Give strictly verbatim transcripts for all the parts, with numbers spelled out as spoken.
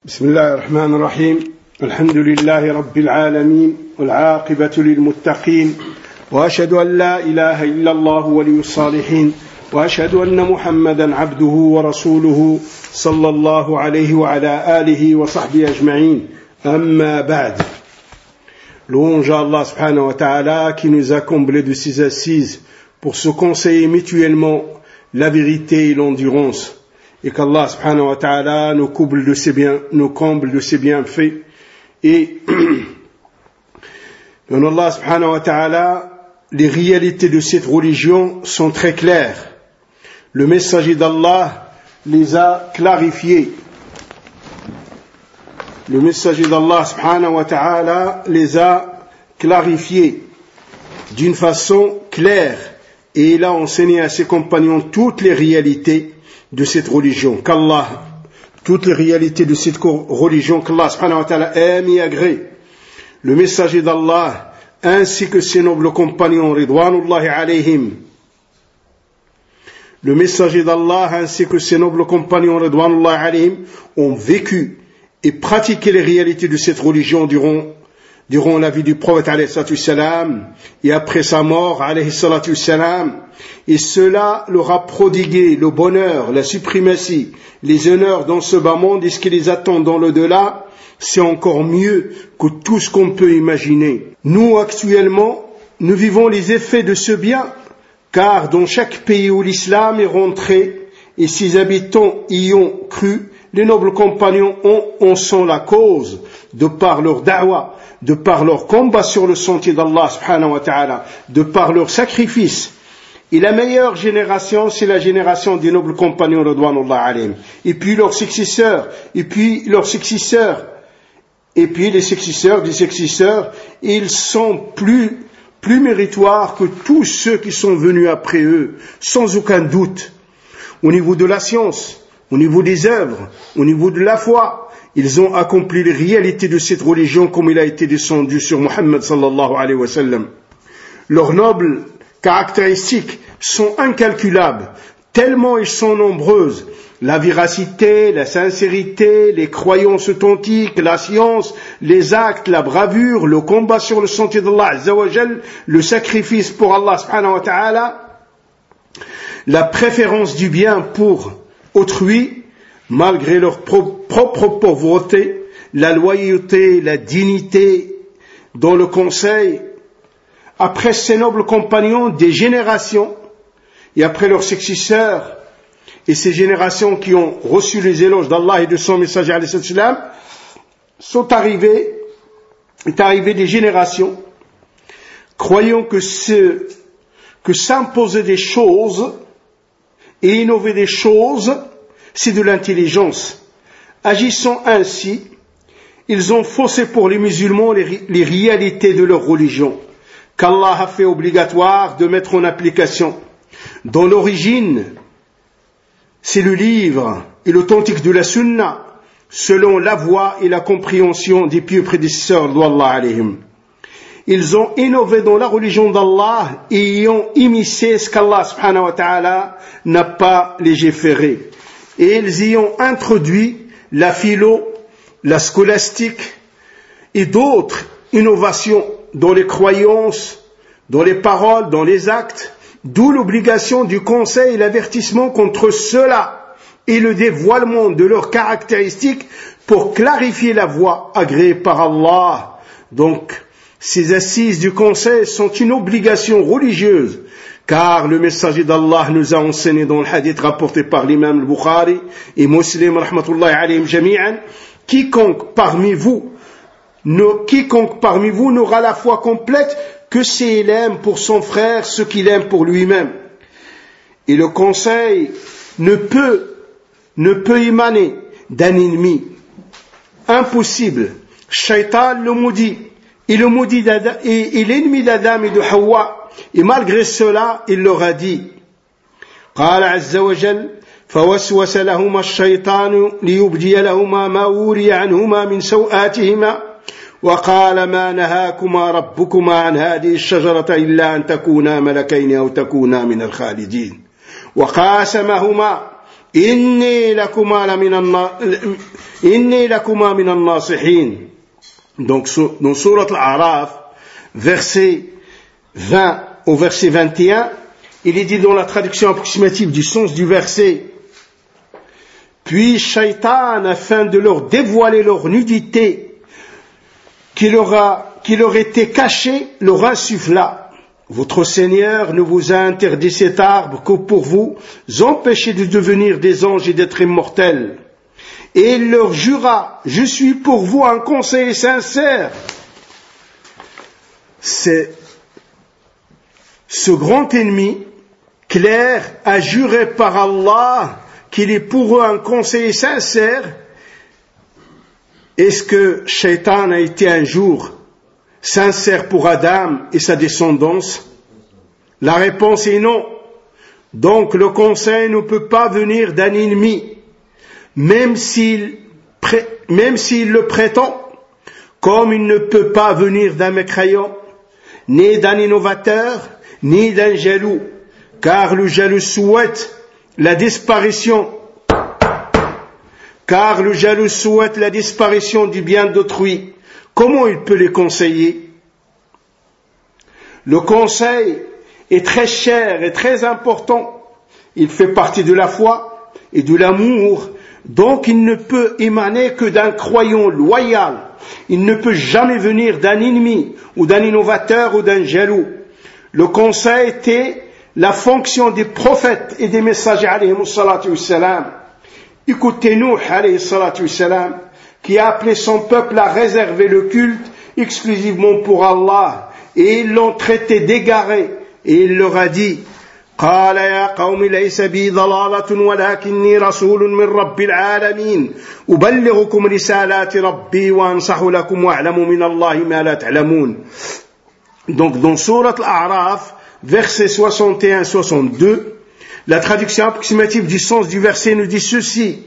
بسم الله الرحمن الرحيم الحمد لله رب العالمين والعاقبة للمتقين وأشهد أن لا إله إلا الله ولي الصالحين وأشهد أن محمدا عبده ورسوله صلى الله عليه وعلى آله وصحبه أجمعين أما بعد. Louange à Allah subhanahu wa ta'ala qui nous a comblés de ses assises pour se conseiller mutuellement la vérité et l'endurance. Et qu'Allah subhanahu wa ta'ala nous comble de ses biens, nous comble de ses bienfaits. Et dans Allah subhanahu wa ta'ala, les réalités de cette religion sont très claires. Le messager d'Allah les a clarifiées. Le messager d'Allah subhanahu wa ta'ala les a clarifiées d'une façon claire. Et il a enseigné à ses compagnons toutes les réalités de cette religion, qu'Allah, toutes les réalités de cette religion qu'Allah subhanahu wa ta'ala aime et agrée. Le messager d'Allah, ainsi que ses nobles compagnons, ridwanullahi alayhim. Le messager d'Allah, ainsi que ses nobles compagnons, ridwanullahi alayhim, ont vécu et pratiqué les réalités de cette religion durant, durant la vie du prophète alayhi salatu wassalam, et après sa mort alayhi salatu wassalam. Et cela leur a prodigué le bonheur, la suprématie, les honneurs dans ce bas monde, et ce qui les attend dans l'au-delà, c'est encore mieux que tout ce qu'on peut imaginer. Nous, actuellement, nous vivons les effets de ce bien, car dans chaque pays où l'islam est rentré, et ses habitants y ont cru, les nobles compagnons en, en sont la cause, de par leur da'wa, de par leur combat sur le sentier d'Allah subhanahu wa ta'ala, de par leur sacrifice. Et la meilleure génération, c'est la génération des nobles compagnons radwanullah alayhim. Et puis leurs successeurs, et puis leurs successeurs, et puis les successeurs des successeurs, ils sont plus, plus méritoires que tous ceux qui sont venus après eux, sans aucun doute. Au niveau de la science, au niveau des œuvres, au niveau de la foi, ils ont accompli les réalités de cette religion comme il a été descendu sur Muhammad sallallahu alayhi wa sallam. Leurs nobles caractéristiques sont incalculables, tellement ils sont nombreuses. La véracité, la sincérité, les croyances authentiques, la science, les actes, la bravure, le combat sur le sentier d'Allah azza wa jal, le sacrifice pour Allah subhanahu wa ta'ala, la préférence du bien pour autrui, malgré leur pro- propre pauvreté, la loyauté, la dignité dans le conseil. Après ces nobles compagnons, des générations, et après leurs successeurs, et ces générations qui ont reçu les éloges d'Allah et de son messager alayhi salam, sont arrivées, est arrivé des générations, croyant que ce, que s'imposer des choses et innover des choses, c'est de l'intelligence. Agissant ainsi, ils ont faussé pour les musulmans les, les réalités de leur religion, qu'Allah a fait obligatoire de mettre en application. Dans l'origine, c'est le livre et l'authentique de la sunna, selon la voie et la compréhension des pieux prédécesseurs d'Allah alayhim. Ils ont innové dans la religion d'Allah et y ont immiscé ce qu'Allah subhanahu wa ta'ala n'a pas légiféré. Et ils y ont introduit la philo, la scolastique et d'autres innovations dans les croyances, dans les paroles, dans les actes, d'où l'obligation du conseil et l'avertissement contre cela et le dévoilement de leurs caractéristiques pour clarifier la voie agréée par Allah. Donc, ces assises du conseil sont une obligation religieuse, car le messager d'Allah nous a enseigné dans le hadith rapporté par l'imam al-Bukhari et Muslim rahmatullahi alayhim jami'an, quiconque parmi vous Ne, quiconque parmi vous n'aura la foi complète que s'il aime pour son frère ce qu'il aime pour lui-même. Et le conseil ne peut, ne peut émaner d'un ennemi. Impossible. Shaitan le maudit. Et, le maudit d'Adam, et, et l'ennemi d'Adam et de Hawa. Et malgré cela, il leur a dit, قال عز وجل فوسوس لهما الشيطان ليبدي لهما ما وري عنهما من سوآتهما وقال ما نهاكما ربكما عن هذه الشجرة إلا أن تكونا ملكين أو تكونا من الخالدين وقاسمهما Inni lakuma minan nasihin. Donc, dans Surat Al-A'raf, verset vingt au verset vingt et un, il est dit dans la traduction approximative du sens du verset: puis Shaitan, afin de leur dévoiler leur nudité qui leur, a, qui leur était cachée, leur insuffla: votre Seigneur ne vous a interdit cet arbre que pour vous empêcher de devenir des anges et d'être immortels. Et il leur jura: je suis pour vous un conseiller sincère. C'est ce grand ennemi clair a juré par Allah qu'il est pour eux un conseiller sincère. Est-ce que Shaitan a été un jour sincère pour Adam et sa descendance? La réponse est non. Donc le conseil ne peut pas venir d'un ennemi, même s'il, pré- même s'il le prétend, comme il ne peut pas venir d'un mécréant, ni d'un innovateur, ni d'un jaloux, car le jaloux souhaite la disparition, car le jaloux souhaite la disparition du bien d'autrui. Comment il peut les conseiller? Le conseil est très cher et très important. Il fait partie de la foi et de l'amour. Donc il ne peut émaner que d'un croyant loyal. Il ne peut jamais venir d'un ennemi ou d'un innovateur ou d'un jaloux. Le conseil était la fonction des prophètes et des messagers alayhimus salatu wassalam. Écoutez Nuh alayhi salatu wassalam, qui a appelé son peuple à réserver le culte exclusivement pour Allah, et ils l'ont traité d'égaré, et il leur a dit: قال يا قوم ليس بي ضلالة ولكني رسول من رب العالمين أبلغكم رسالات ربي وأنصح لكم وأعلم من الله ما لا تعلمون. Donc dans Surat Al-A'raf, versets soixante et un à soixante-deux, la traduction approximative du sens du verset nous dit ceci: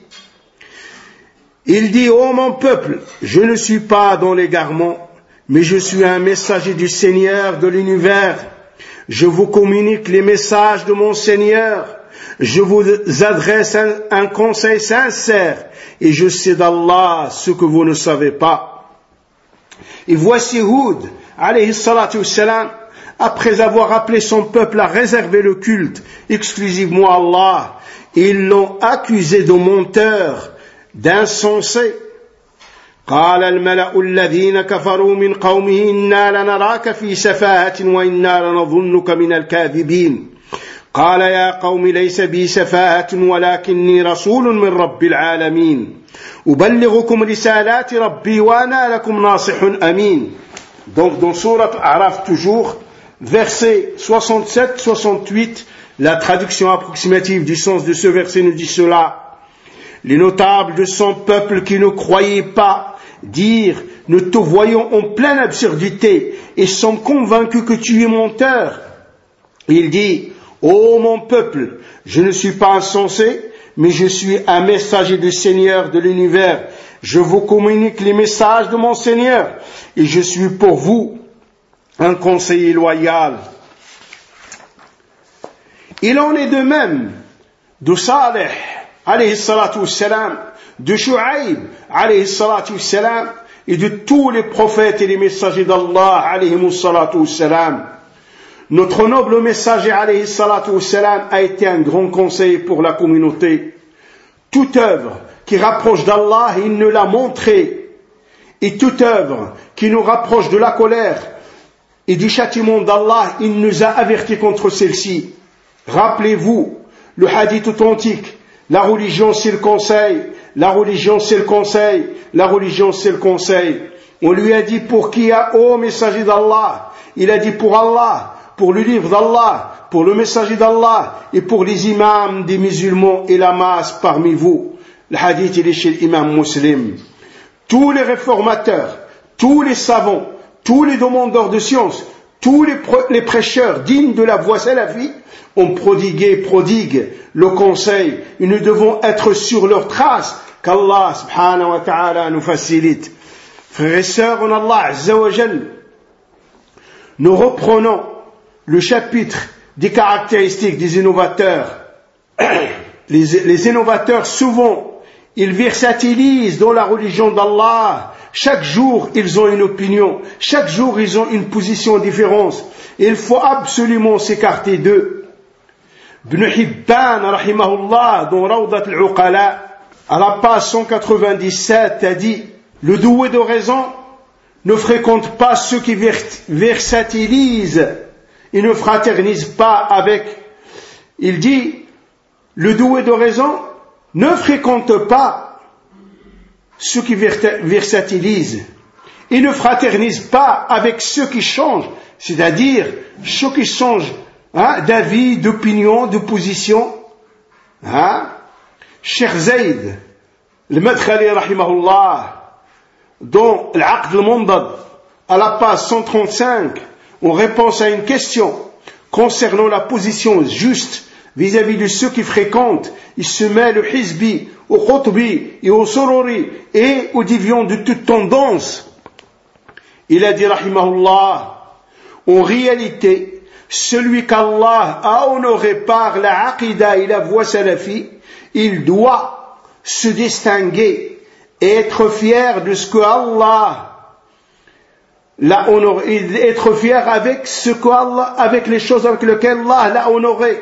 il dit: ô mon peuple, je ne suis pas dans l'égarement, mais je suis un messager du Seigneur de l'univers. Je vous communique les messages de mon Seigneur. Je vous adresse un, un conseil sincère, et je sais d'Allah ce que vous ne savez pas. Et voici Hud, alayhi salatu wassalam, après avoir appelé son peuple à réserver le culte exclusivement à Allah, ils l'ont accusé de menteur, d'insensé. قال الملأ الذين كفروا من قومه إنا لنراك في سفاهة وإنا لنظنك من الكاذبين قال يا قوم ليس بي سفاهة ولكني رسول من رب العالمين أبلغكم رسالات ربي وأنا لكم ناصح أمين. Donc dans Surat Al-A'raf toujours, verset soixante-sept soixante-huit, la traduction approximative du sens de ce verset nous dit cela: les notables de son peuple qui ne croyaient pas dire: nous te voyons en pleine absurdité et sommes convaincus que tu es menteur. Il dit: ô mon peuple, je ne suis pas insensé, mais je suis un messager du Seigneur de l'univers. Je vous communique les messages de mon Seigneur et je suis pour vous un conseiller loyal. Il en est de même de Saleh alayhi salatu wassalam, de Shu'aib alayhi salatu wassalam, et de tous les prophètes et les messagers d'Allah alayhi salatu wassalam. Notre noble messager alayhi salatu wassalam a été un grand conseil pour la communauté. Toute œuvre qui rapproche d'Allah, il nous l'a montré, et toute œuvre qui nous rapproche de la colère et du châtiment d'Allah, il nous a avertis contre celle-ci. Rappelez-vous le hadith authentique: la religion c'est le conseil, la religion c'est le conseil, la religion c'est le conseil. On lui a dit: pour qui a, ô messager d'Allah? Il a dit: pour Allah, pour le livre d'Allah, pour le messager d'Allah et pour les imams des musulmans et la masse parmi vous. Le hadith il est chez l'imam Muslim. Tous les réformateurs, tous les savants, tous les demandeurs de science, tous les, les prêcheurs dignes de la voie salafie ont prodigué et prodiguent le conseil, et nous devons être sur leurs traces. Qu'Allah subhanahu wa ta'ala nous facilite. Frères et sœurs en Allah azza wa jal, nous reprenons le chapitre des caractéristiques des innovateurs. les, les innovateurs souvent, ils versatilisent dans la religion d'Allah. Chaque jour, ils ont une opinion. Chaque jour, ils ont une position différente. Il faut absolument s'écarter d'eux. Ibn Hibban, rahimahullah, dans Rawdat al-Uqala, à la page cent quatre-vingt-dix-sept, a dit, le doué de raison ne fréquente pas ceux qui versatilisent et ne fraternise pas avec. Il dit, le doué de raison ne fréquente pas ceux qui versatilisent et ne fraternise pas avec ceux qui changent, c'est-à-dire ceux qui changent hein, d'avis, d'opinion, de position. Hein? Cheikh Zayd, le Madkhali rahimahullah, dans l'Aqd al-Mundad, à la page cent trente-cinq, on répond à une question concernant la position juste vis-à-vis de ceux qui fréquentent, ils se mêlent au hizbi, au khutbi et au sururi et aux déviants de toute tendance. Il a dit, rahimahullah, en réalité, celui qu'Allah a honoré par la aqida et la voie salafi, il doit se distinguer et être fier de ce que Allah l'a honoré, être fier avec ce que Allah, avec les choses avec lesquelles Allah l'a honoré.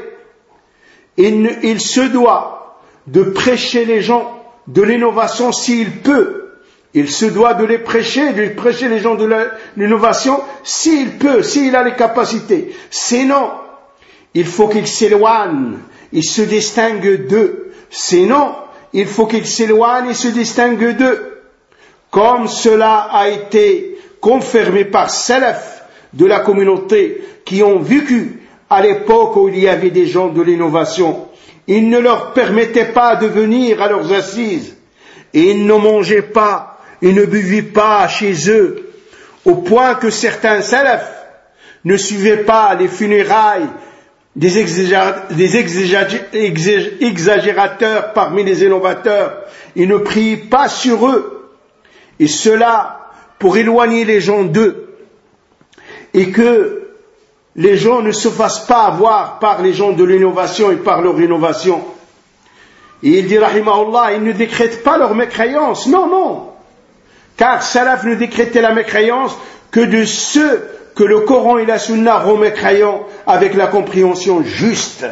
Il, il se doit de prêcher les gens de l'innovation s'il peut. Il se doit de les prêcher, de prêcher les gens de l'innovation s'il peut, s'il a les capacités. Sinon, il faut qu'il s'éloigne, il se distingue d'eux. Sinon, il faut qu'il s'éloigne et se distingue d'eux. Comme cela a été confirmé par Salaf de la communauté qui ont vécu à l'époque où il y avait des gens de l'innovation. Ils ne leur permettaient pas de venir à leurs assises. Et ils ne mangeaient pas, ils ne buvaient pas chez eux, au point que certains salafs ne suivaient pas les funérailles des, exagér- des exagér- exagér- exagérateurs parmi les innovateurs. Ils ne priaient pas sur eux. Et cela pour éloigner les gens d'eux. Et que les gens ne se fassent pas avoir par les gens de l'innovation et par leur innovation. Et il dit, rahimahullah, ils ne décrètent pas leur mécréance. Non, non. Car Salaf ne décrétait la mécréance que de ceux que le Coran et la Sunna rend mécréants avec la compréhension juste.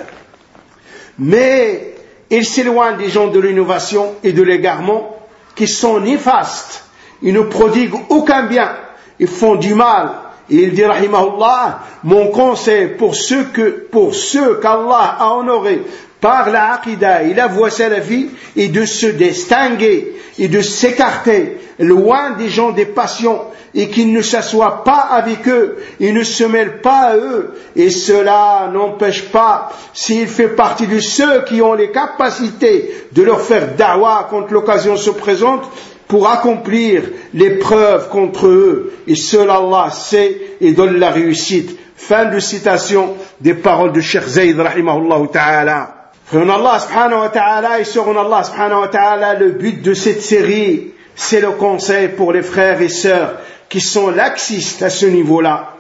Mais ils s'éloignent des gens de l'innovation et de l'égarement qui sont néfastes. Ils ne prodiguent aucun bien. Ils font du mal. Et il dit, rahimahullah, mon conseil pour ceux que, pour ceux qu'Allah a honorés par la aqida et la voie salafi est de se distinguer et de s'écarter loin des gens des passions et qu'ils ne s'assoient pas avec eux et ne se mêlent pas à eux. Et cela n'empêche pas, s'il fait partie de ceux qui ont les capacités de leur faire da'wah quand l'occasion se présente, pour accomplir l'épreuve contre eux. Et seul Allah sait et donne la réussite. Fin de citation des paroles de Cheikh Zayd, rahimahullah ta'ala. Frère Allah subhanahu wa ta'ala et sœur Allah subhanahu wa ta'ala, le but de cette série, c'est le conseil pour les frères et sœurs qui sont laxistes à ce niveau-là.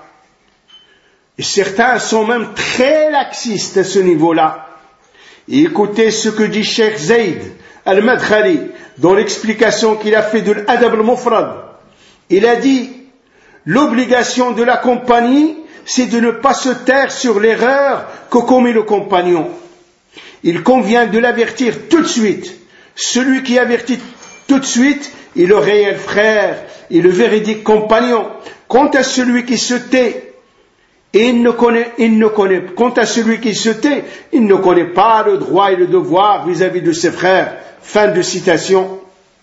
Et certains sont même très laxistes à ce niveau-là. Et écoutez ce que dit Cheikh Zayd al-Madkhali dans l'explication qu'il a fait de l'Adab al-Mufrad. Il a dit, l'obligation de la compagnie, c'est de ne pas se taire sur l'erreur que commet le compagnon. Il convient de l'avertir tout de suite. Celui qui avertit tout de suite est le réel frère et le véridique compagnon. Quant à celui qui se tait, et il ne connaît, il ne connaît, quant à celui qui se tait, il ne connaît pas le droit et le devoir vis-à-vis de ses frères. Fin de citation.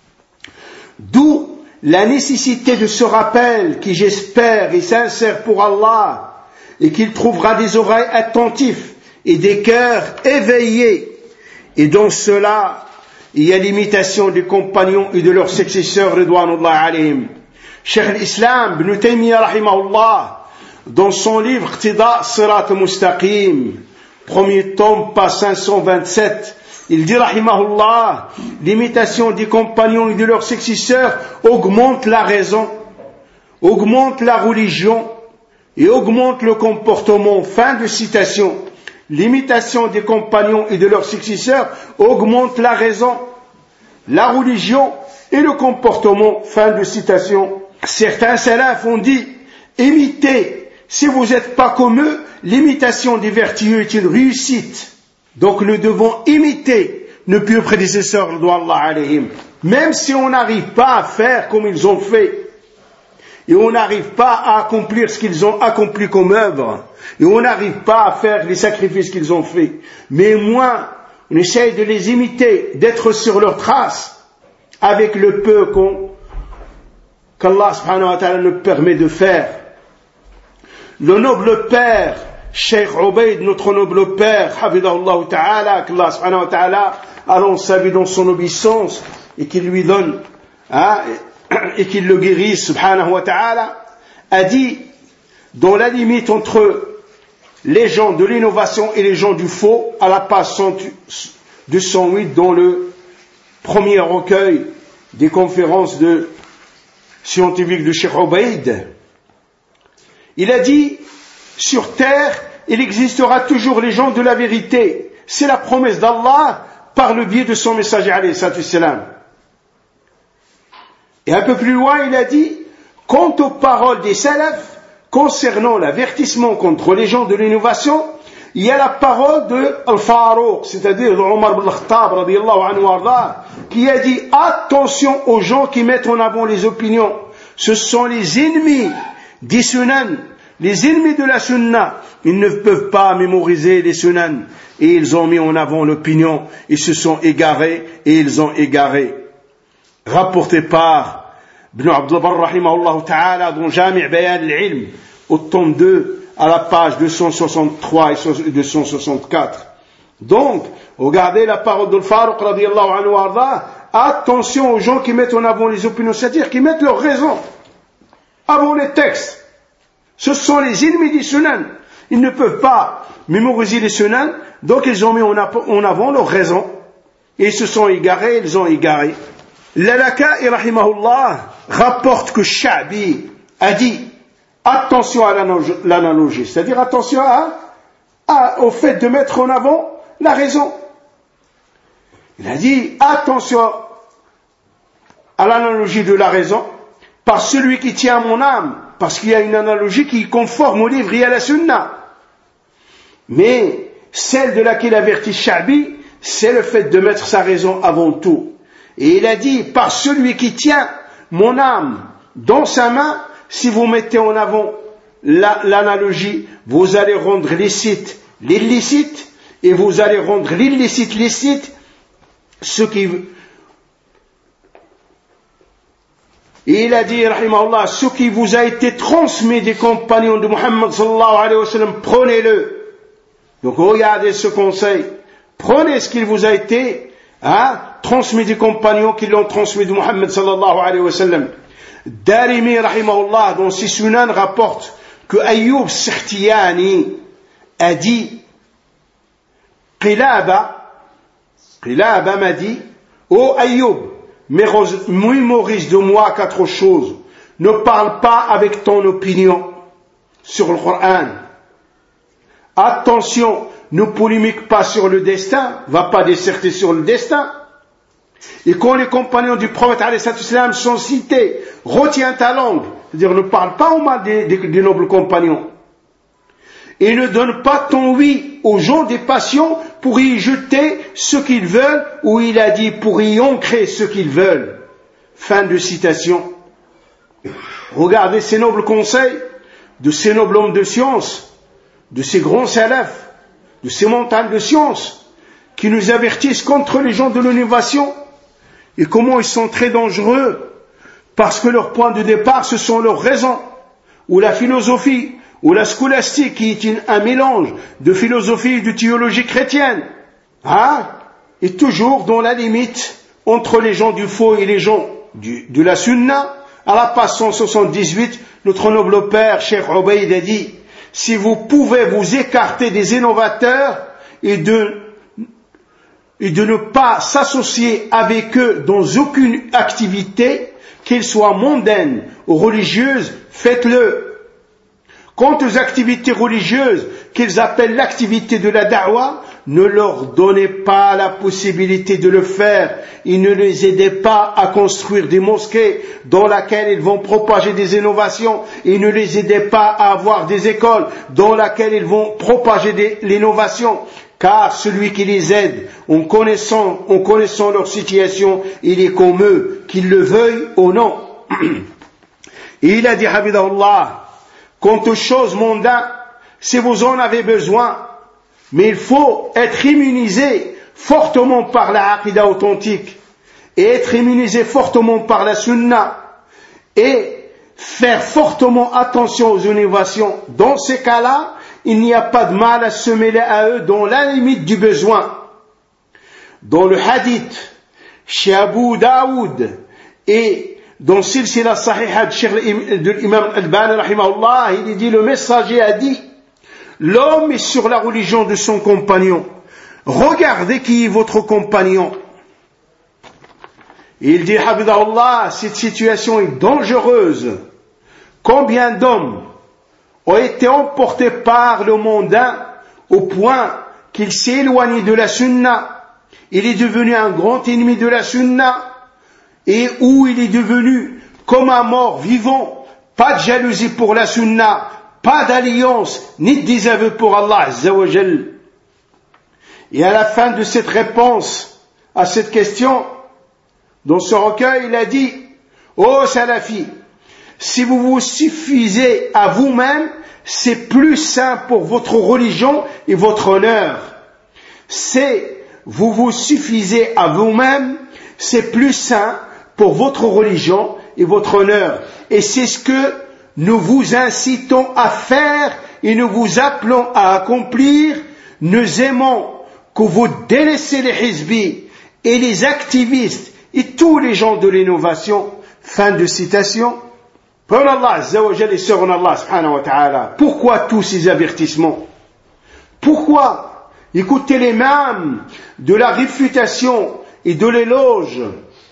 D'où la nécessité de ce rappel qui, j'espère, est sincère pour Allah et qu'il trouvera des oreilles attentives et des cœurs éveillés. Et dans cela, il y a l'imitation des compagnons et de leurs successeurs, ridwanullah alayhim. Cheikh al-Islam ibn Taymiyyah rahimahullah, dans son livre Iqtida Sirat Mustaqim, premier tome, page cinq cent vingt-sept, il dit, rahimahullah, l'imitation des compagnons et de leurs successeurs augmente la raison, augmente la religion et augmente le comportement. Fin de citation. l'imitation des compagnons et de leurs successeurs augmente la raison, la religion et le comportement. Fin de citation. Certains salafs ont dit, imitez, si vous n'êtes pas comme eux, l'imitation des vertueux est une réussite. Donc nous devons imiter nos pieux prédécesseurs, radouallahu alayhim, même si on n'arrive pas à faire comme ils ont fait, et on n'arrive pas à accomplir ce qu'ils ont accompli comme œuvre, et on n'arrive pas à faire les sacrifices qu'ils ont faits, mais moins on essaye de les imiter, d'être sur leurs traces, avec le peu qu'on, qu'Allah subhanahu wa ta'ala nous permet de faire. Le noble père, Cheikh Obeid, notre noble père, Hafidahullah ta'ala, qu'Allah subhanahu wa ta'ala allonge sa vie dans son obéissance, et qu'il lui donne, hein, et qu'il le guérisse, subhanahu wa ta'ala, a dit, dans la limite entre les gens de l'innovation et les gens du faux, à la page deux cent huit, dans le premier recueil des conférences de scientifiques de Cheikh Obeid, il a dit, sur terre, il existera toujours les gens de la vérité. C'est la promesse d'Allah par le biais de son messager, alayhi salatu wassalam. Et un peu plus loin, il a dit, quant aux paroles des salafs concernant l'avertissement contre les gens de l'innovation, il y a la parole de Al-Farouq, c'est-à-dire de Omar ibn al-Khattab, radiyallahu anhu warda, qui a dit, attention aux gens qui mettent en avant les opinions. Ce sont les ennemis des sunan, les ennemis de la sunna. Ils ne peuvent pas mémoriser les sunan, et ils ont mis en avant l'opinion, ils se sont égarés, et ils ont égaré. Rapporté par Ibn Abdul Barr rahimahullah ta'ala dans Jami' Bayan al-Ilm au tome deux à la page deux cent soixante-trois et deux cent soixante-quatre. Donc, regardez la parole de Farouq radiyallahu anhu warda, attention aux gens qui mettent en avant les opinions, c'est-à-dire qui mettent leur raison avant les textes. Ce sont les ennemis des sunan. Ils ne peuvent pas mémoriser les sunan, donc ils ont mis en avant leur raison et ils se sont égarés, ils ont égaré. L'Alaka'i rahimahullah rapporte que Sha'bi a dit attention à l'analogie, c'est-à-dire attention à, à, au fait de mettre en avant la raison. Il a dit attention à l'analogie de la raison par celui qui tient à mon âme, parce qu'il y a une analogie qui est conforme au livre et à la sunna. Mais celle de laquelle avertit Sha'bi, c'est le fait de mettre sa raison avant tout. Et il a dit, par celui qui tient mon âme dans sa main, si vous mettez en avant la, l'analogie, vous allez rendre licite l'illicite, et vous allez rendre l'illicite licite, ce qui... Et il a dit, rahimahullah, ce qui vous a été transmis des compagnons de Muhammad sallallahu alayhi wa sallam, prenez-le. Donc regardez ce conseil, prenez ce qu'il vous a été hein, transmis des compagnons qui l'ont transmis de Muhammad sallallahu alayhi wa sallam. Darimi rahimahullah dans ses sunan rapporte que Ayyub Sikhtiyani a dit Qilaba Qilaba m'a dit ô Ayyub, mémorise de moi quatre choses. Ne parle pas avec ton opinion sur le Coran. Attention, ne polémique pas sur le destin, va pas disserter sur le destin. Et quand les compagnons du prophète alayhi salatu wassalam sont cités, retiens ta langue, c'est-à-dire ne parle pas au mal des, des, des nobles compagnons. Et ne donne pas ton oui aux gens des passions pour y jeter ce qu'ils veulent, ou il a dit pour y ancrer ce qu'ils veulent. Fin de citation. Regardez ces nobles conseils de ces nobles hommes de science, de ces grands salafs, de ces montagnes de science qui nous avertissent contre les gens de l'innovation et comment ils sont très dangereux parce que leur point de départ ce sont leurs raisons ou la philosophie ou la scolastique qui est une, un mélange de philosophie et de théologie chrétienne hein? Et toujours dans la limite entre les gens du faux et les gens du, de la sunna. À la page cent soixante-dix-huit, notre noble père Cheikh Obeid a dit si vous pouvez vous écarter des innovateurs et de, et de ne pas s'associer avec eux dans aucune activité, qu'elle soit mondaine ou religieuse, faites-le. Quant aux activités religieuses qu'ils appellent l'activité de la da'wa, ne leur donnez pas la possibilité de le faire. Ils ne les aidez pas à construire des mosquées dans lesquelles ils vont propager des innovations. Ils ne les aidez pas à avoir des écoles dans lesquelles ils vont propager des, l'innovation. Car celui qui les aide, en connaissant, en connaissant leur situation, il est comme eux, qu'ils le veuillent ou non. Et il a dit, Habibullah, quant aux choses mondaines, si vous en avez besoin, mais il faut être immunisé fortement par la aqida authentique et être immunisé fortement par la sunna et faire fortement attention aux innovations. Dans ces cas-là, il n'y a pas de mal à se mêler à eux dans la limite du besoin. Dans le hadith, chez Abu Daoud et dans Silsila Sahiha de l'imam Al-Albani rahimahullah, il dit, le messager a dit, l'homme est sur la religion de son compagnon. Regardez qui est votre compagnon. Il dit, Habibullah, cette situation est dangereuse. Combien d'hommes ont été emportés par le mondain au point qu'il s'est éloigné de la sunna. Il est devenu un grand ennemi de la sunna et où il est devenu comme un mort vivant. Pas de jalousie pour la sunna, pas d'alliance, ni de désaveu pour Allah Azza wa Jal. Et à la fin de cette réponse à cette question, dans ce recueil, il a dit, ô Salafi, si vous vous suffisez à vous-même, c'est plus sain pour votre religion et votre honneur. C'est, vous vous suffisez à vous-même, c'est plus sain pour votre religion et votre honneur. Et c'est ce que nous vous incitons à faire et nous vous appelons à accomplir. Nous aimons que vous délaissez les hizbis et les activistes et tous les gens de l'innovation. Fin de citation. Pour Allah Azza wa Jalla et sur Allah subhanahu wa ta'ala. Pourquoi tous ces avertissements? Pourquoi écouter les mêmes de la réfutation et de l'éloge?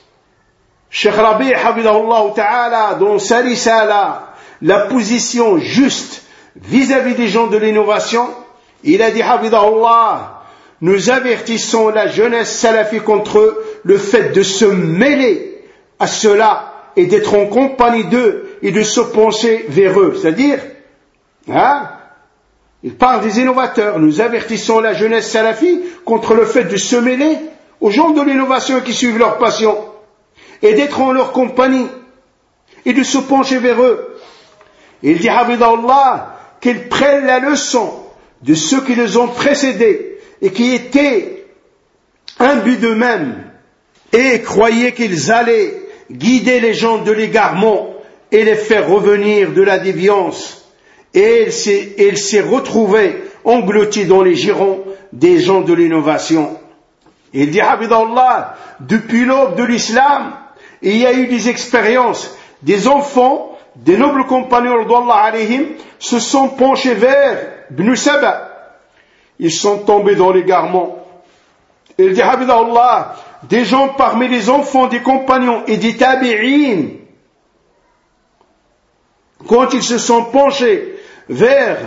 Cheikh Rabi' Habibullah ta'ala dans sa risala, la position juste vis-à-vis des gens de l'innovation, il a dit Habibullah, nous avertissons la jeunesse salafi contre le fait de se mêler à cela et d'être en compagnie d'eux et de se pencher vers eux. C'est-à-dire, hein, il parle des innovateurs. Nous avertissons la jeunesse salafi contre le fait de se mêler aux gens de l'innovation qui suivent leur passion et d'être en leur compagnie et de se pencher vers eux. Il dit, Habibullah, qu'ils prennent la leçon de ceux qui les ont précédés et qui étaient imbus d'eux-mêmes et croyaient qu'ils allaient guider les gens de l'égarement et les faire revenir de la déviance. Et il s'est, il s'est retrouvé englouti dans les girons des gens de l'innovation. Il dit, Habibullah, depuis l'aube de l'islam, il y a eu des expériences, des enfants, des nobles compagnons d'Allah alayhim, se sont penchés vers Ibn Saba. Ils sont tombés dans l'égarement. Il dit, Habibullah, des gens parmi les enfants des compagnons et des tabi'in, quand ils se sont penchés vers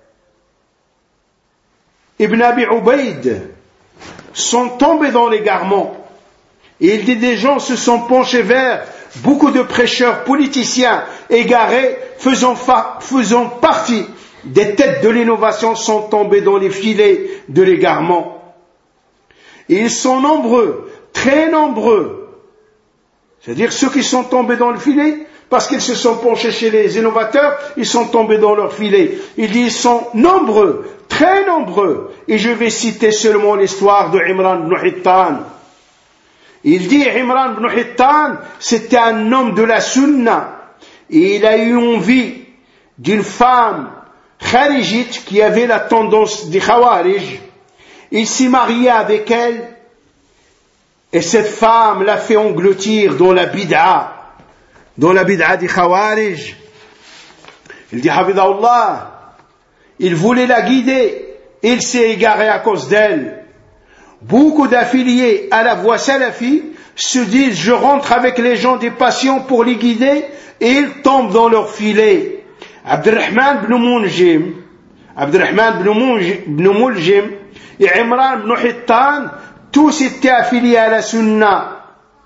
Ibn Abi Ubaid, sont tombés dans l'égarement. Et il dit, des gens se sont penchés vers beaucoup de prêcheurs politiciens égarés, faisant, fa- faisant partie des têtes de l'innovation, sont tombés dans les filets de l'égarement. Et ils sont nombreux, très nombreux. C'est-à-dire ceux qui sont tombés dans le filet, parce qu'ils se sont penchés chez les innovateurs, ils sont tombés dans leur filet. Il dit, ils sont nombreux, très nombreux. Et je vais citer seulement l'histoire de Imran ibn Hittan. Il dit, Imran ibn Hittan, c'était un homme de la sunna. Et il a eu envie d'une femme kharijite qui avait la tendance des khawarij. Il s'est marié avec elle. Et cette femme l'a fait engloutir dans la bid'a. Dans la bid'a des khawarij. Il dit, Habibullah, il voulait la guider. Il s'est égaré à cause d'elle. Beaucoup d'affiliés à la voie salafi se disent, je rentre avec les gens des passions pour les guider, et ils tombent dans leur filet. Abdurrahman ibn Munjim, Abdurrahman ibn Muljim et Imran ibn Hittan, tous étaient affiliés à la Sunna.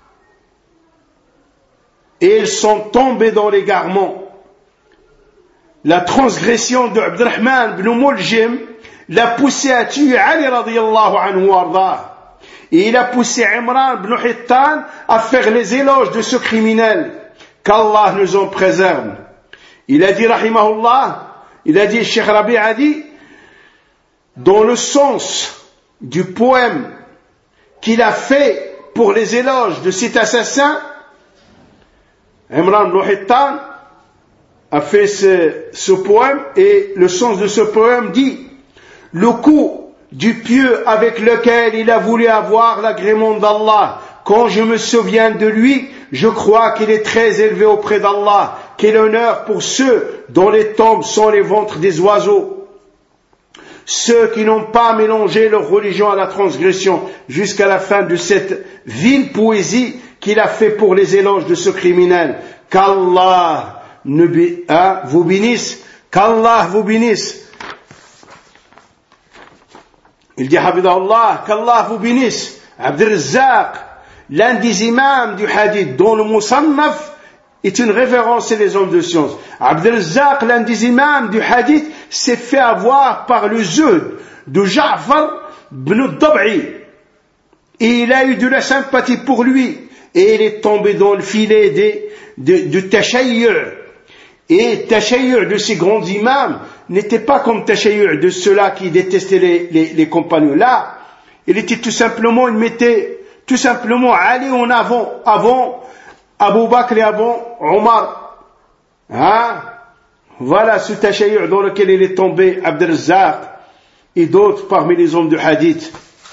Et ils sont tombés dans l'égarement. La transgression de Abdurrahman ibn Muljim l'a poussé à tuer Ali radiyallahu anhu warda. Et il a poussé Imran ibn Hittan à faire les éloges de ce criminel. Qu'Allah nous en préserve. Il a dit, rahimahullah, il a dit, Cheikh Rabi a dit, dans le sens du poème qu'il a fait pour les éloges de cet assassin, Imran ibn Hittan a fait ce, ce poème, et le sens de ce poème dit, le coup du pieu avec lequel il a voulu avoir l'agrément d'Allah, quand je me souviens de lui, je crois qu'il est très élevé auprès d'Allah. Quel honneur pour ceux dont les tombes sont les ventres des oiseaux, ceux qui n'ont pas mélangé leur religion à la transgression, jusqu'à la fin de cette vile poésie qu'il a fait pour les éloges de ce criminel. Qu'Allah ne, hein, vous bénisse, qu'Allah vous bénisse. Il dit, Hafidahullah, qu'Allah vous bénisse. Abdurrazzaq, l'un des imams du hadith, dont le Musannaf est une référence et les hommes de science. Abdurrazzaq, l'un des imams du hadith, s'est fait avoir par le zuhd de Ja'far ibn Dab'i. Et il a eu de la sympathie pour lui. Et il est tombé dans le filet des, de, de Tashayyu'. Et Tashayyu' de ces grands imams n'était pas comme Tashayyu' de ceux-là qui détestaient les, les, les compagnons. Là, il était tout simplement, il mettait tout simplement Ali en avant, avant Abu Bakr et avant Omar. Hein? Voilà ce Tashayyu' dans lequel il est tombé, Abdurrazzaq et d'autres parmi les hommes de hadith.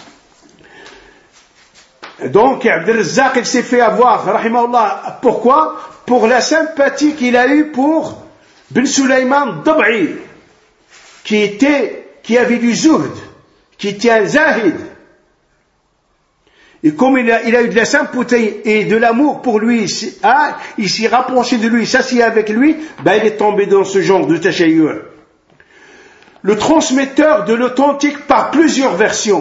Donc Abdurrazzaq, il s'est fait avoir, rahimahullah. Pourquoi? Pour la sympathie qu'il a eue pour Ben Sulayman Dab'i, qui était, qui avait du zuhd, qui était un zahid. Et comme il a, il a eu de la sympathie et de l'amour pour lui, hein, il s'est rapproché de lui, il s'assied avec lui, ben il est tombé dans ce genre de tashayyu'. Le transmetteur de l'authentique par plusieurs versions,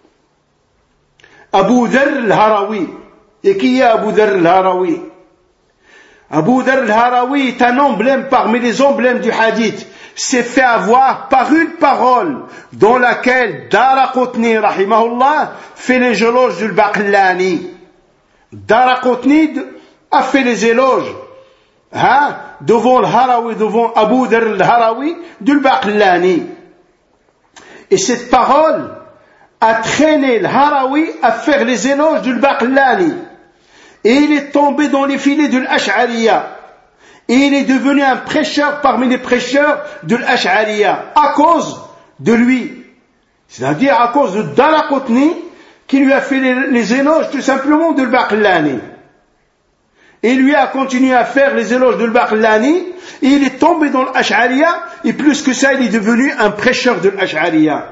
Abu Dharr al-Harawi. Et qui est Abu Dharr al-Harawi? Abu Dharr al-Harawi est un emblème parmi les emblèmes du hadith. S'est fait avoir par une parole dans laquelle Daraqutni, rahimahullah, fait les éloges du Baqillani. Daraqutni a fait les éloges, hein, devant le Harawi, devant Abu Dharr al-Harawi, du Baqillani. Et cette parole a traîné le Harawi à faire les éloges du Baqillani. Et il est tombé dans les filets de l'Ash'ariya. Et il est devenu un prêcheur parmi les prêcheurs de l'Ash'ariya à cause de lui. C'est-à-dire à cause de Daraqutni qui lui a fait les, les éloges tout simplement de l'Baqillani. Et lui a continué à faire les éloges de l'Baqillani et il est tombé dans l'Ash'ariya et plus que ça, il est devenu un prêcheur de l'Ash'ariya.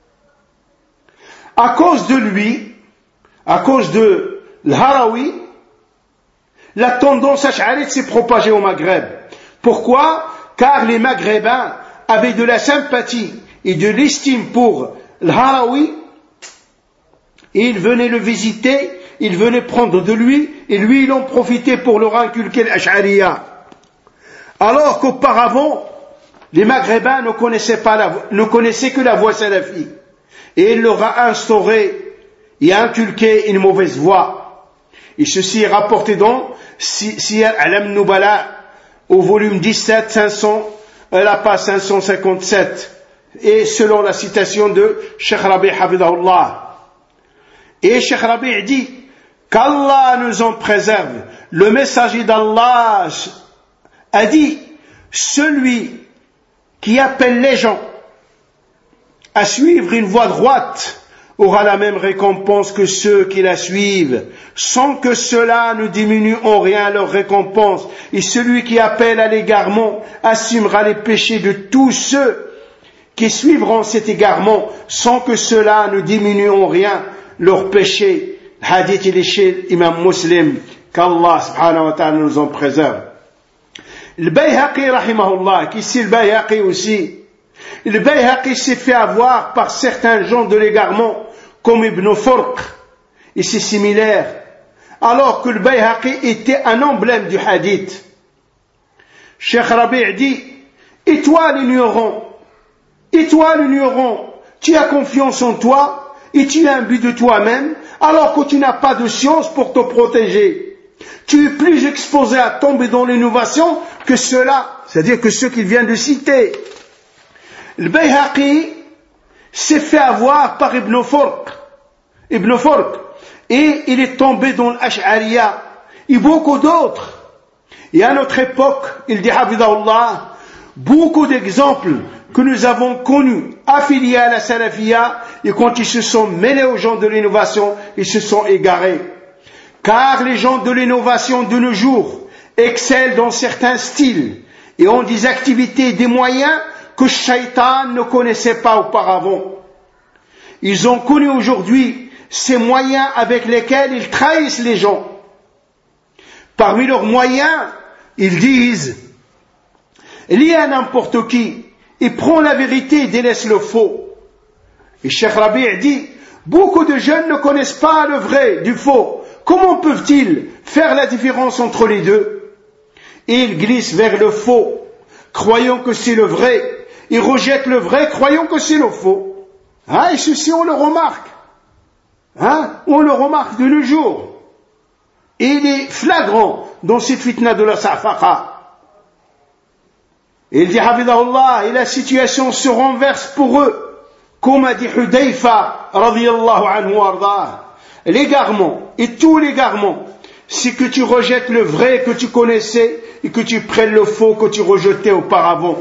À cause de lui, à cause de l'Harawi, la tendance ash'arite s'est propagée au Maghreb. Pourquoi? Car les Maghrébins avaient de la sympathie et de l'estime pour l'Harawi, et ils venaient le visiter, ils venaient prendre de lui, et lui, il en profitait pour leur inculquer l'Ash'ariya. Alors qu'auparavant, les Maghrébins ne connaissaient, pas la, ne connaissaient que la voie salafi. Et il leur a instauré et inculqué une mauvaise voie. Et ceci est rapporté dans Siyar Alam Nubala au volume dix-sept, cinq cents, la page cinq cent cinquante-sept, et selon la citation de Cheikh Rabi' Hafidahullah. Et Cheikh Rabi' dit qu'Allah nous en préserve. Le messager d'Allah a dit, celui qui appelle les gens à suivre une voie droite aura la même récompense que ceux qui la suivent, sans que cela ne diminue en rien leur récompense. Et celui qui appelle à l'égarement assumera les péchés de tous ceux qui suivront cet égarement, sans que cela ne diminue en rien leurs péchés. Hadith il est chez l'imam Muslim, qu'Allah subhanahu wa ta'ala nous en préserve. Le Bayhaqi, rahimahullah, qui c'est le Bayhaqi aussi, le Bayhaqi s'est fait avoir par certains gens de l'égarement, comme Ibn Furq, et c'est similaire, alors que le Bayhaqi était un emblème du hadith. Cheikh Rabi' dit, et toi l'ignorant, et toi l'ignorant, tu as confiance en toi, et tu as un but de toi-même, alors que tu n'as pas de science pour te protéger. Tu es plus exposé à tomber dans l'innovation que ceux-là, c'est-à-dire que ceux qu'il vient de citer. Le Bayhaqi s'est fait avoir par Ibn Furq, Ibn Furq, et il est tombé dans l'Ash'ariya, et beaucoup d'autres. Et à notre époque, il dit Hafidahullah, beaucoup d'exemples que nous avons connus, affiliés à la Salafiyya, et quand ils se sont mêlés aux gens de l'innovation, ils se sont égarés. Car les gens de l'innovation de nos jours excellent dans certains styles et ont des activités et des moyens que Shaitan ne connaissait pas auparavant. Ils ont connu aujourd'hui ces moyens avec lesquels ils trahissent les gens. Parmi leurs moyens, ils disent « Lis à n'importe qui et prends la vérité et délaisse le faux. » Et Cheikh Rabi' dit « Beaucoup de jeunes ne connaissent pas le vrai du faux. Comment peuvent-ils faire la différence entre les deux? » Et ils glissent vers le faux, croyant que c'est le vrai. Ils rejettent le vrai, croyant que c'est le faux. Hein, et ceci, on le remarque. Hein, on le remarque de nos jours. Et il est flagrant dans cette fitna de la safaqa. Il dit, Hafidahullah, et la situation se renverse pour eux, comme a dit Hudayfa, radiyallahu anhu ardah. L'égarement, et tout l'égarement, c'est que tu rejettes le vrai que tu connaissais et que tu prennes le faux que tu rejetais auparavant.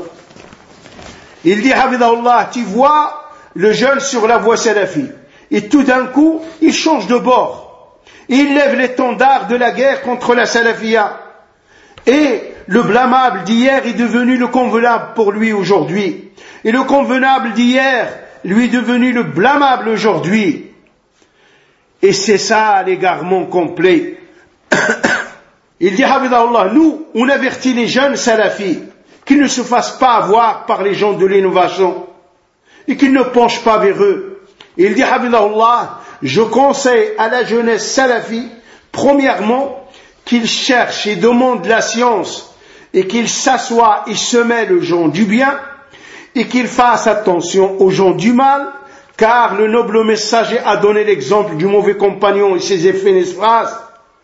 Il dit, Hafidahullah, tu vois le jeune sur la voie salafi, et tout d'un coup, il change de bord. Il lève l'étendard de la guerre contre la salafiyya. Et le blâmable d'hier est devenu le convenable pour lui aujourd'hui. Et le convenable d'hier lui est devenu le blâmable aujourd'hui. Et c'est ça l'égarement complet. Il dit, Hafidahullah, nous, on avertit les jeunes salafis qu'ils ne se fassent pas avoir par les gens de l'innovation et qu'ils ne penchent pas vers eux. Il dit, Hafidahullah, je conseille à la jeunesse salafi, premièrement, qu'ils cherchent et demandent la science et qu'ils s'assoient et se mêlent aux gens du bien et qu'ils fassent attention aux gens du mal, car le noble messager a donné l'exemple du mauvais compagnon et ses effets néfastes,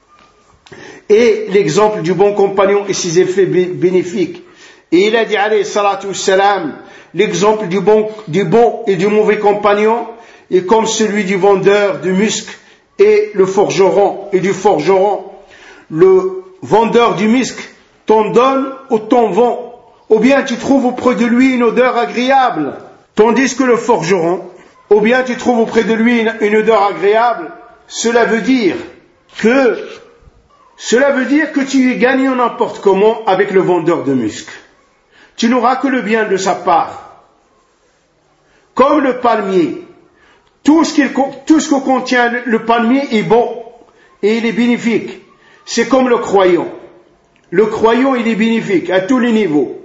et l'exemple du bon compagnon et ses effets bénéfiques. Et il a dit, alayhi salatu wassalam, l'exemple du bon, du bon et du mauvais compagnon est comme celui du vendeur de musc et le forgeron et du forgeron. Le vendeur du musc t'en donne ou t'en vend, ou bien tu trouves auprès de lui une odeur agréable, tandis que le forgeron, ou bien tu trouves auprès de lui une, une odeur agréable. Cela veut dire que cela veut dire que tu es gagnant n'importe comment avec le vendeur de musc. Tu n'auras que le bien de sa part. Comme le palmier, tout ce, qu'il, tout ce que contient le palmier est bon et il est bénéfique. C'est comme le croyant. Le croyant, il est bénéfique à tous les niveaux.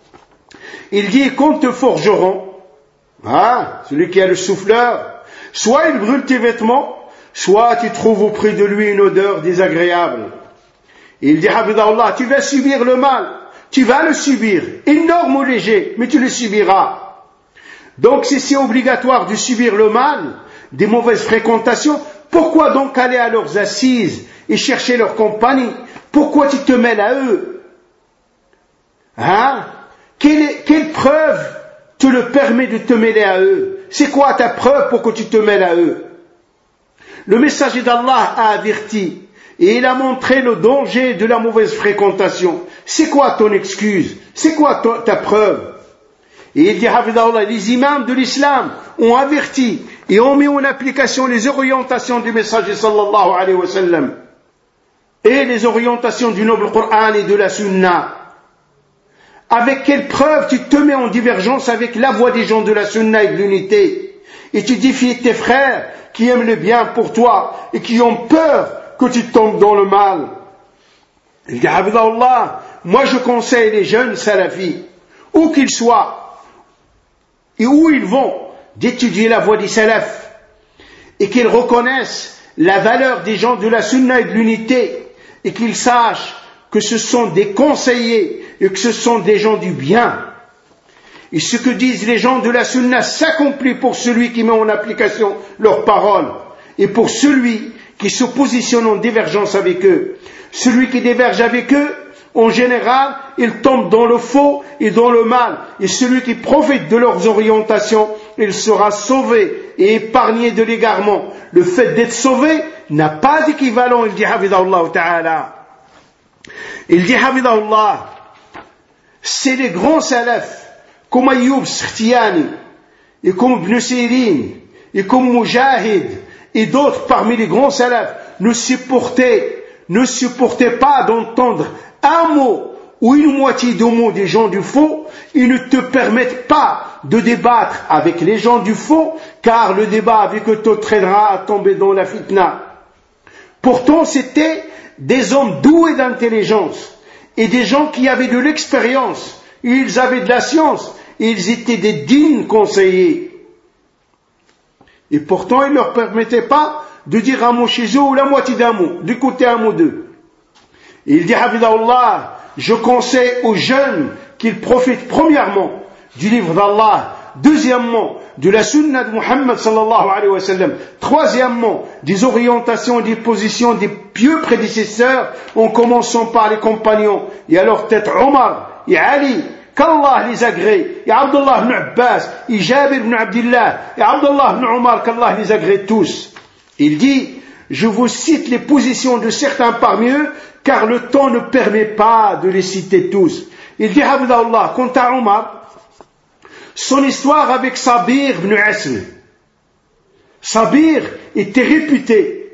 Il dit, quand te forgeron, ah, celui qui a le souffleur, soit il brûle tes vêtements, soit tu trouves auprès de lui une odeur désagréable. Il dit, Hafidahullah, tu vas subir le mal, tu vas le subir, énorme ou léger, mais tu le subiras. Donc si c'est obligatoire de subir le mal, des mauvaises fréquentations, pourquoi donc aller à leurs assises et chercher leur compagnie? Pourquoi tu te mêles à eux? Hein? Quelle, quelle preuve te le permet de te mêler à eux? C'est quoi ta preuve pour que tu te mêles à eux? Le messager d'Allah a averti et il a montré le danger de la mauvaise fréquentation. C'est quoi ton excuse? C'est quoi ta, ta preuve? Et il dit, Hafidahullah, les imams de l'islam ont averti et ont mis en application les orientations du messager sallallahu alayhi wa sallam et les orientations du noble Coran et de la Sunna. Avec quelle preuve tu te mets en divergence avec la voix des gens de la Sunna et de l'unité, et tu défies tes frères qui aiment le bien pour toi et qui ont peur que tu tombes dans le mal? Il dit, Hafidahullah, moi je conseille les jeunes salafis, où qu'ils soient, et où ils vont, d'étudier la voie des salafs, et qu'ils reconnaissent la valeur des gens de la sunna et de l'unité, et qu'ils sachent que ce sont des conseillers, et que ce sont des gens du bien. Et ce que disent les gens de la sunna s'accomplit pour celui qui met en application leurs paroles, et pour celui qui se positionne en divergence avec eux. Celui qui diverge avec eux, en général, il tombe dans le faux et dans le mal. Et celui qui profite de leurs orientations, il sera sauvé et épargné de l'égarement. Le fait d'être sauvé n'a pas d'équivalent, il dit Hafidahullah ta'ala. Il dit Hafidahullah, c'est les grands salafs, comme Ayyub Sakhtiyani, et comme Ibn Sirin, et comme Mujahid, et d'autres parmi les grands salafs, ne supportaient, ne supportaient pas d'entendre un mot ou une moitié de mot des gens du faux. Ils ne te permettent pas de débattre avec les gens du faux, car le débat avec eux te traînera à tomber dans la fitna. Pourtant, c'était des hommes doués d'intelligence et des gens qui avaient de l'expérience, ils avaient de la science, et ils étaient des dignes conseillers. Et pourtant, il ne leur permettait pas de dire un mot chez eux ou la moitié d'un mot, d'écouter un mot d'eux. Et il dit, Hafidahullah, je conseille aux jeunes qu'ils profitent premièrement du livre d'Allah, deuxièmement de la sunna de Muhammad sallallahu alayhi wa sallam, troisièmement des orientations et des positions des pieux prédécesseurs, en commençant par les compagnons, et à leur tête Omar et Ali, qu'Allah les agrée, et Abdullah ibn Abbas, et Jabir ibn Abdillah, et Abdullah ibn Omar, qu'Allah les agrée tous. Il dit, je vous cite les positions de certains parmi eux, car le temps ne permet pas de les citer tous. Il dit, Hafidahullah, quant à Omar, son histoire avec Sabir ibn Asl. Sabir était réputé,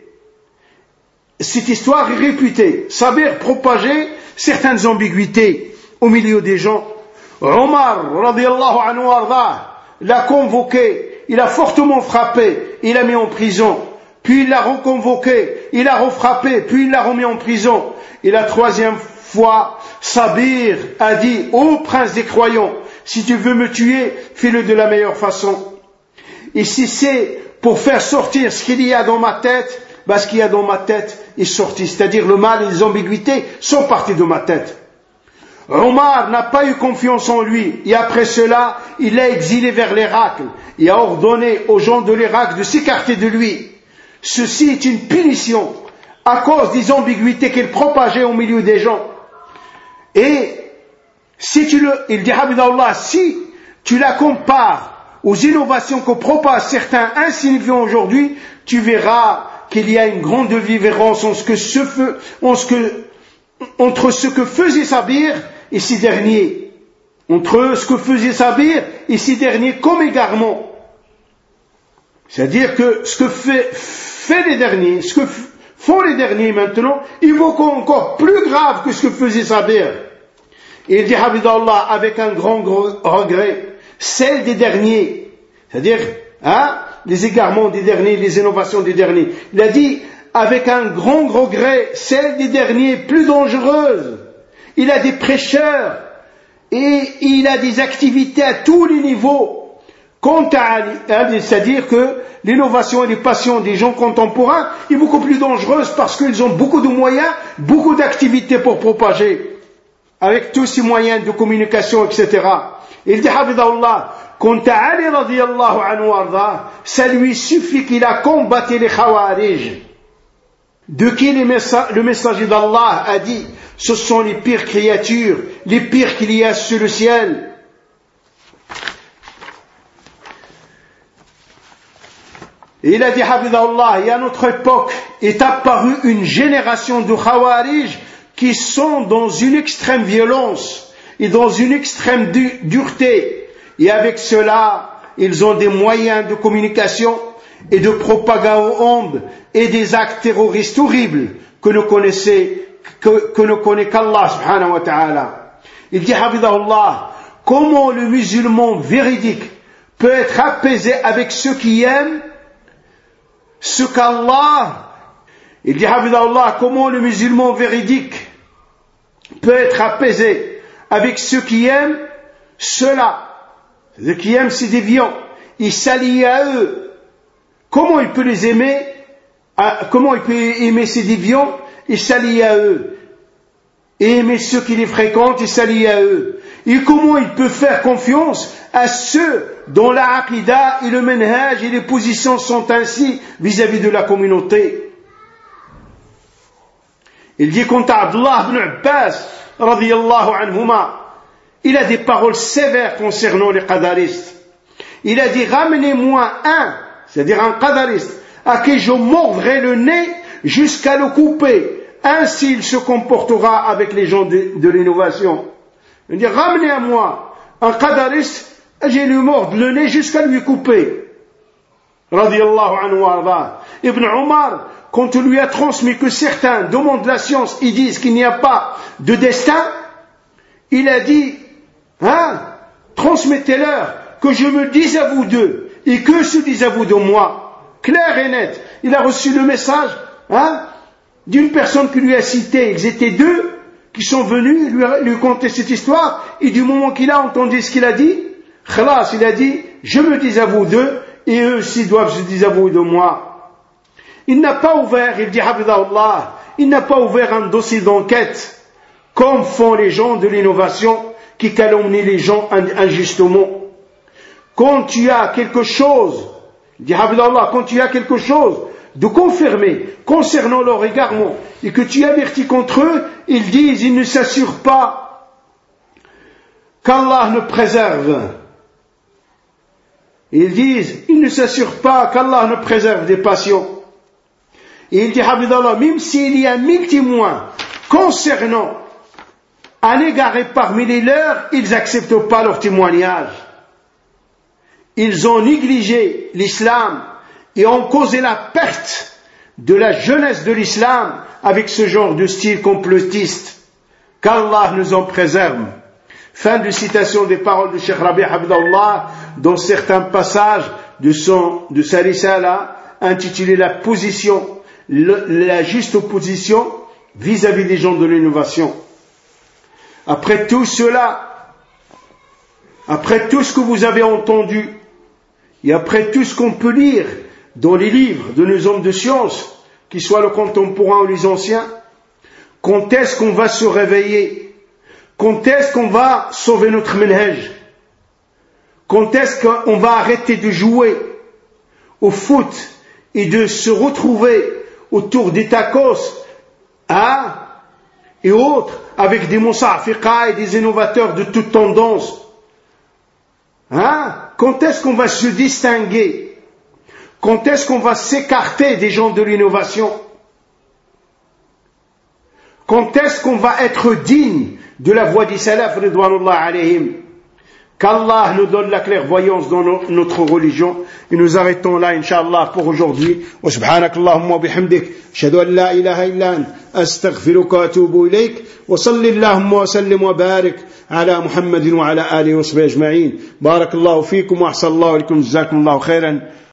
cette histoire est réputée. Sabir propageait certaines ambiguïtés au milieu des gens. Omar, radiyallahu anhu arda, l'a convoqué, il a fortement frappé, il l'a mis en prison. Puis il l'a reconvoqué, il l'a refrappé, puis il l'a remis en prison. Et la troisième fois, Sabir a dit, ô prince des croyants, si tu veux me tuer, fais-le de la meilleure façon. Et si c'est pour faire sortir ce qu'il y a dans ma tête, bah, ce qu'il y a dans ma tête est sorti. C'est-à-dire le mal et les ambiguïtés sont partis de ma tête. Omar n'a pas eu confiance en lui, et après cela, il l'a exilé vers l'Irak, et a ordonné aux gens de l'Irak de s'écarter de lui. Ceci est une punition à cause des ambiguïtés qu'il propageait au milieu des gens. Et si tu le, il dit Hafidahullah, si tu la compares aux innovations que propagent certains insignifiants aujourd'hui, tu verras qu'il y a une grande différence en ce que ce feu, en ce que, entre ce que faisait Sabir et ces derniers, entre ce que faisait Sabir et ces derniers comme égarement. C'est-à-dire que ce que fait, fait les derniers, ce que font les derniers maintenant, est beaucoup encore plus grave que ce que faisait Sabir. Et il dit Hafidahullah avec un grand regret, celle des derniers, c'est-à-dire hein, les égarements des derniers, les innovations des derniers. Il a dit avec un grand regret, celle des derniers plus dangereuses. Il a des prêcheurs et il a des activités à tous les niveaux. Quant à Ali, c'est-à-dire que l'innovation et les passions des gens contemporains est beaucoup plus dangereuse parce qu'ils ont beaucoup de moyens, beaucoup d'activités pour propager, avec tous ces moyens de communication, et cetera. Il dit Hafidahullah, quant à Ali radiyallahu anhu arda, ça lui suffit qu'il a combattu les Khawarij, de qui le messager d'Allah a dit, ce sont les pires créatures, les pires qu'il y a sur le ciel. Et il a dit Hafidahullah, et à notre époque est apparue une génération de Khawarij qui sont dans une extrême violence et dans une extrême du- dureté. Et avec cela, ils ont des moyens de communication et de propagande et des actes terroristes horribles que ne connaissait, que, que ne connaît qu'Allah subhanahu wa ta'ala. Il dit Hafidahullah, comment le musulman véridique peut être apaisé avec ceux qui aiment ce qu'Allah, il dit Hafidahullah, comment le musulman véridique peut être apaisé avec ceux qui aiment cela, ceux qui aiment ces déviants, il s'allie à eux. Comment il peut les aimer? Comment il peut aimer ces déviants? Il s'allie à eux. Et aimer ceux qui les fréquentent, il s'allie à eux. Et comment il peut faire confiance à ceux dont la aqidah et le manhaj et les positions sont ainsi vis-à-vis de la communauté? Il dit quant à Abdullah ibn Abbas radiyallahu anhuma, il a des paroles sévères concernant les qadaristes. Il a dit ramenez-moi un, c'est-à-dire un qadariste, à qui je mordrai le nez jusqu'à le couper. Ainsi il se comportera avec les gens de, de l'innovation. Il dit ramenez à moi un qadariste, j'ai lui mordre le nez jusqu'à lui couper. Radiyallahu anhu warda. Ibn Omar, quand on lui a transmis que certains demandent la science, ils disent qu'il n'y a pas de destin, il a dit, hein, transmettez-leur que je me dise à vous deux, et que se disent à vous de moi, clair et net. Il a reçu le message, hein, d'une personne qui lui a cité, ils étaient deux, qui sont venus lui, lui conter cette histoire, et du moment qu'il a entendu ce qu'il a dit, khalas, il a dit, je me dis à vous deux, et eux aussi doivent se dire à vous de moi. Il n'a pas ouvert, il dit Hafidahullah, il n'a pas ouvert un dossier d'enquête, comme font les gens de l'innovation, qui calomnient les gens injustement. Quand tu as quelque chose, il dit Hafidahullah, quand tu as quelque chose de confirmé concernant leur égarement, et que tu avertis contre eux, ils disent, ils ne s'assurent pas qu'Allah ne préserve. Ils disent, ils ne s'assurent pas qu'Allah ne préserve des patients. Et il dit, Habibullah, même s'il y a mille témoins concernant un égaré parmi les leurs, ils n'acceptent pas leur témoignage. Ils ont négligé l'islam et ont causé la perte de la jeunesse de l'islam avec ce genre de style complotiste. Qu'Allah nous en préserve. Fin de citation des paroles de Cheikh Rabi' Habibullah dans certains passages de, son, de sa risala intitulé La position, le, la juste opposition vis-à-vis des gens de l'innovation. Après tout cela, après tout ce que vous avez entendu, et après tout ce qu'on peut lire dans les livres de nos hommes de science, qu'ils soient les contemporains ou les anciens, quand est-ce qu'on va se réveiller? Quand est-ce qu'on va sauver notre manhaj? Quand est-ce qu'on va arrêter de jouer au foot et de se retrouver autour des tacos, hein, et autres, avec des mousafiqa et des innovateurs de toute tendance? Hein? Quand est-ce qu'on va se distinguer? Quand est-ce qu'on va s'écarter des gens de l'innovation? Quand est-ce qu'on va être digne de la voie des salaf ridwanullah alayhim? Qu'Allah nous donne la clairvoyance dans no, notre religion. Et nous arrêtons là, Inch'Allah, pour aujourd'hui. Wa subhanakallahumma wa bihamdik. Ashhadu an la ilaha illa ant. Astaghfiruka wa atubu ilayk. Wa salli Allahumma wa sallim wa barik ala Muhammadin wa ala alihi wa sahbihi ajma'in. Barakallahu fikum wa ahsanallahu ilaykum. Jazakumullahu khairan.